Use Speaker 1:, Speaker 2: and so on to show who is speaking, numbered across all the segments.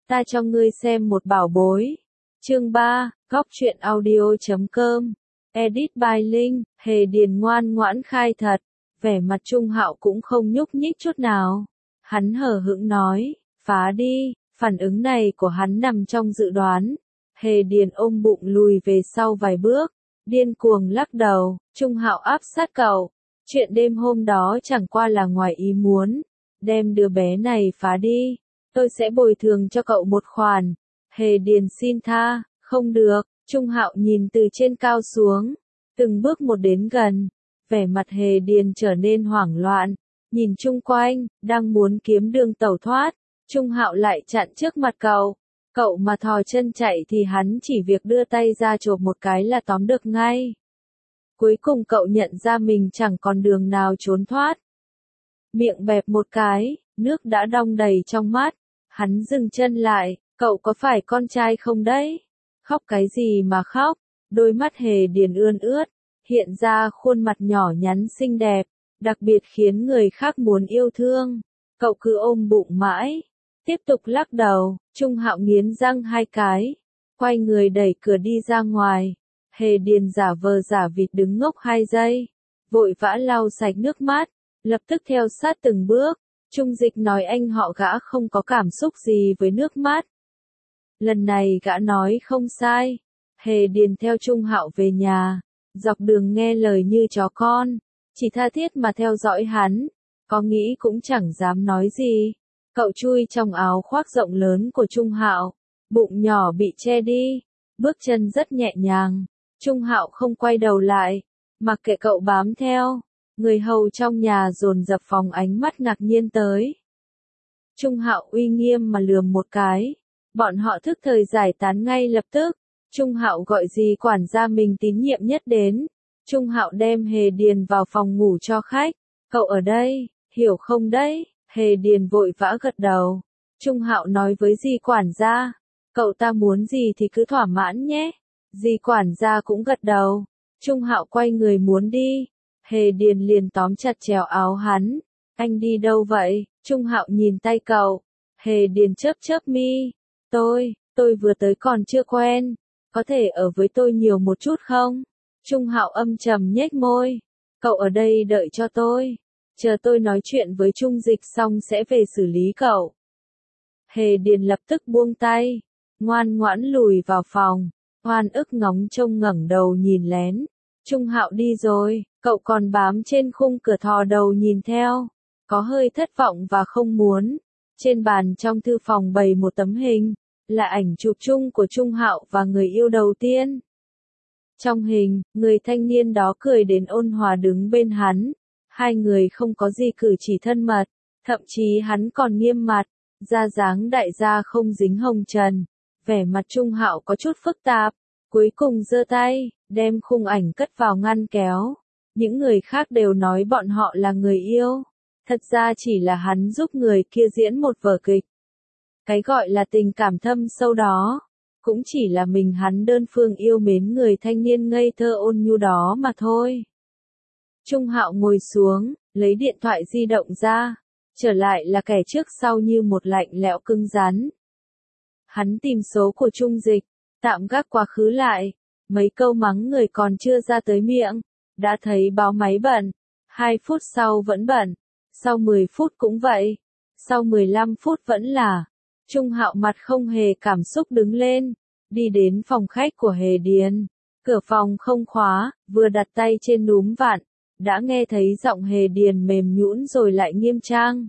Speaker 1: ta cho ngươi xem một bảo bối. Chương 3, Góc truyện audio.com. Edit by Linh. Hề Điền ngoan ngoãn khai thật, vẻ mặt Trung Hạo cũng không nhúc nhích chút nào. Hắn hờ hững nói, phá đi. Phản ứng này của hắn nằm trong dự đoán. Hề Điền ôm bụng lùi về sau vài bước, điên cuồng lắc đầu. Trung Hạo áp sát cậu. Chuyện đêm hôm đó chẳng qua là ngoài ý muốn. Đem đứa bé này phá đi, tôi sẽ bồi thường cho cậu một khoản. Hề Điền xin tha. Không được. Trung Hạo nhìn từ trên cao xuống, từng bước một đến gần. Vẻ mặt Hề Điền trở nên hoảng loạn, nhìn chung quanh, đang muốn kiếm đường tẩu thoát. Trung Hạo lại chặn trước mặt cậu. Cậu mà thò chân chạy thì hắn chỉ việc đưa tay ra chộp một cái là tóm được ngay. Cuối cùng cậu nhận ra mình chẳng còn đường nào trốn thoát. Miệng bẹp một cái, nước đã đong đầy trong mắt. Hắn dừng chân lại, cậu có phải con trai không đấy? Khóc cái gì mà khóc? Đôi mắt Hề Điền ươn ướt, hiện ra khuôn mặt nhỏ nhắn xinh đẹp, đặc biệt khiến người khác muốn yêu thương. Cậu cứ ôm bụng mãi, tiếp tục lắc đầu. Trung Hạo nghiến răng hai cái, quay người đẩy cửa đi ra ngoài. Hề Điền giả vờ giả vịt đứng ngốc 2 giây, vội vã lau sạch nước mắt, lập tức theo sát từng bước. Trung Dịch nói anh họ gã không có cảm xúc gì với nước mắt. Lần này gã nói không sai. Hề Điền theo Trung Hạo về nhà, dọc đường nghe lời như chó con, chỉ tha thiết mà theo dõi hắn, có nghĩ cũng chẳng dám nói gì. Cậu chui trong áo khoác rộng lớn của Trung Hạo, bụng nhỏ bị che đi, bước chân rất nhẹ nhàng. Trung Hạo không quay đầu lại, mặc kệ cậu bám theo. Người hầu trong nhà dồn dập phóng ánh mắt ngạc nhiên tới. Trung Hạo uy nghiêm mà lườm một cái, bọn họ thức thời giải tán ngay lập tức. Trung Hạo gọi dì quản gia mình tín nhiệm nhất đến. Trung Hạo đem Hề Điền vào phòng ngủ cho khách. Cậu ở đây, hiểu không đấy? Hề Điền vội vã gật đầu. Trung Hạo nói với dì quản gia, cậu ta muốn gì thì cứ thỏa mãn nhé. Dì quản gia cũng gật đầu. Trung Hạo quay người muốn đi. Hề Điền liền tóm chặt chéo áo hắn. Anh đi đâu vậy? Trung Hạo nhìn tay cậu. Hề Điền chớp chớp mi. Tôi vừa tới còn chưa quen. Có thể ở với tôi nhiều một chút không? Trung Hạo âm trầm nhếch môi. Cậu ở đây đợi cho tôi. Chờ tôi nói chuyện với Trung Dịch xong sẽ về xử lý cậu. Hề Điền lập tức buông tay, ngoan ngoãn lùi vào phòng. Oan ức ngóng trông ngẩng đầu nhìn lén. Trung Hạo đi rồi, cậu còn bám trên khung cửa thò đầu nhìn theo. Có hơi thất vọng và không muốn. Trên bàn trong thư phòng bày một tấm hình, là ảnh chụp chung của Trung Hạo và người yêu đầu tiên. Trong hình, người thanh niên đó cười đến ôn hòa đứng bên hắn. Hai người không có gì cử chỉ thân mật, thậm chí hắn còn nghiêm mặt, da dáng đại gia không dính hồng trần. Vẻ mặt Trung Hạo có chút phức tạp, cuối cùng giơ tay, đem khung ảnh cất vào ngăn kéo. Những người khác đều nói bọn họ là người yêu, thật ra chỉ là hắn giúp người kia diễn một vở kịch. Cái gọi là tình cảm thâm sâu đó, cũng chỉ là mình hắn đơn phương yêu mến người thanh niên ngây thơ ôn nhu đó mà thôi. Trung Hạo ngồi xuống, lấy điện thoại di động ra, trở lại là kẻ trước sau như một lạnh lẽo cứng rắn. Hắn tìm số của Trung Dịch, tạm gác quá khứ lại, mấy câu mắng người còn chưa ra tới miệng, đã thấy báo máy bận, 2 phút sau vẫn bận, sau 10 phút cũng vậy, sau 15 phút vẫn là. Trung Hạo mặt không hề cảm xúc đứng lên, đi đến phòng khách của Hề Điền. Cửa phòng không khóa, vừa đặt tay trên núm vặn, đã nghe thấy giọng Hề Điền mềm nhũn rồi lại nghiêm trang.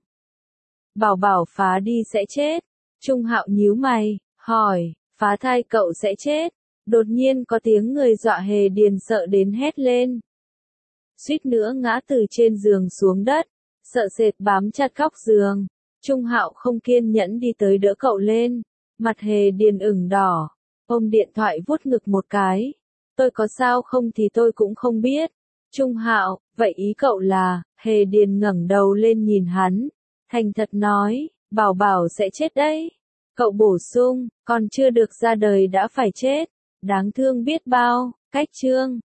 Speaker 1: Bảo bảo phá đi sẽ chết. Trung Hạo nhíu mày, hỏi, phá thai cậu sẽ chết. Đột nhiên có tiếng người dọa Hề Điền sợ đến hét lên. Suýt nữa ngã từ trên giường xuống đất, sợ sệt bám chặt góc giường. Trung Hạo không kiên nhẫn đi tới đỡ cậu lên, mặt Hề Điền ửng đỏ, ôm điện thoại vuốt ngực một cái. Tôi có sao không thì tôi cũng không biết. Trung Hạo, vậy ý cậu là? Hề Điền ngẩng đầu lên nhìn hắn, thành thật nói, bảo bảo sẽ chết đấy. Cậu bổ sung, còn chưa được ra đời đã phải chết, đáng thương biết bao. Cách chương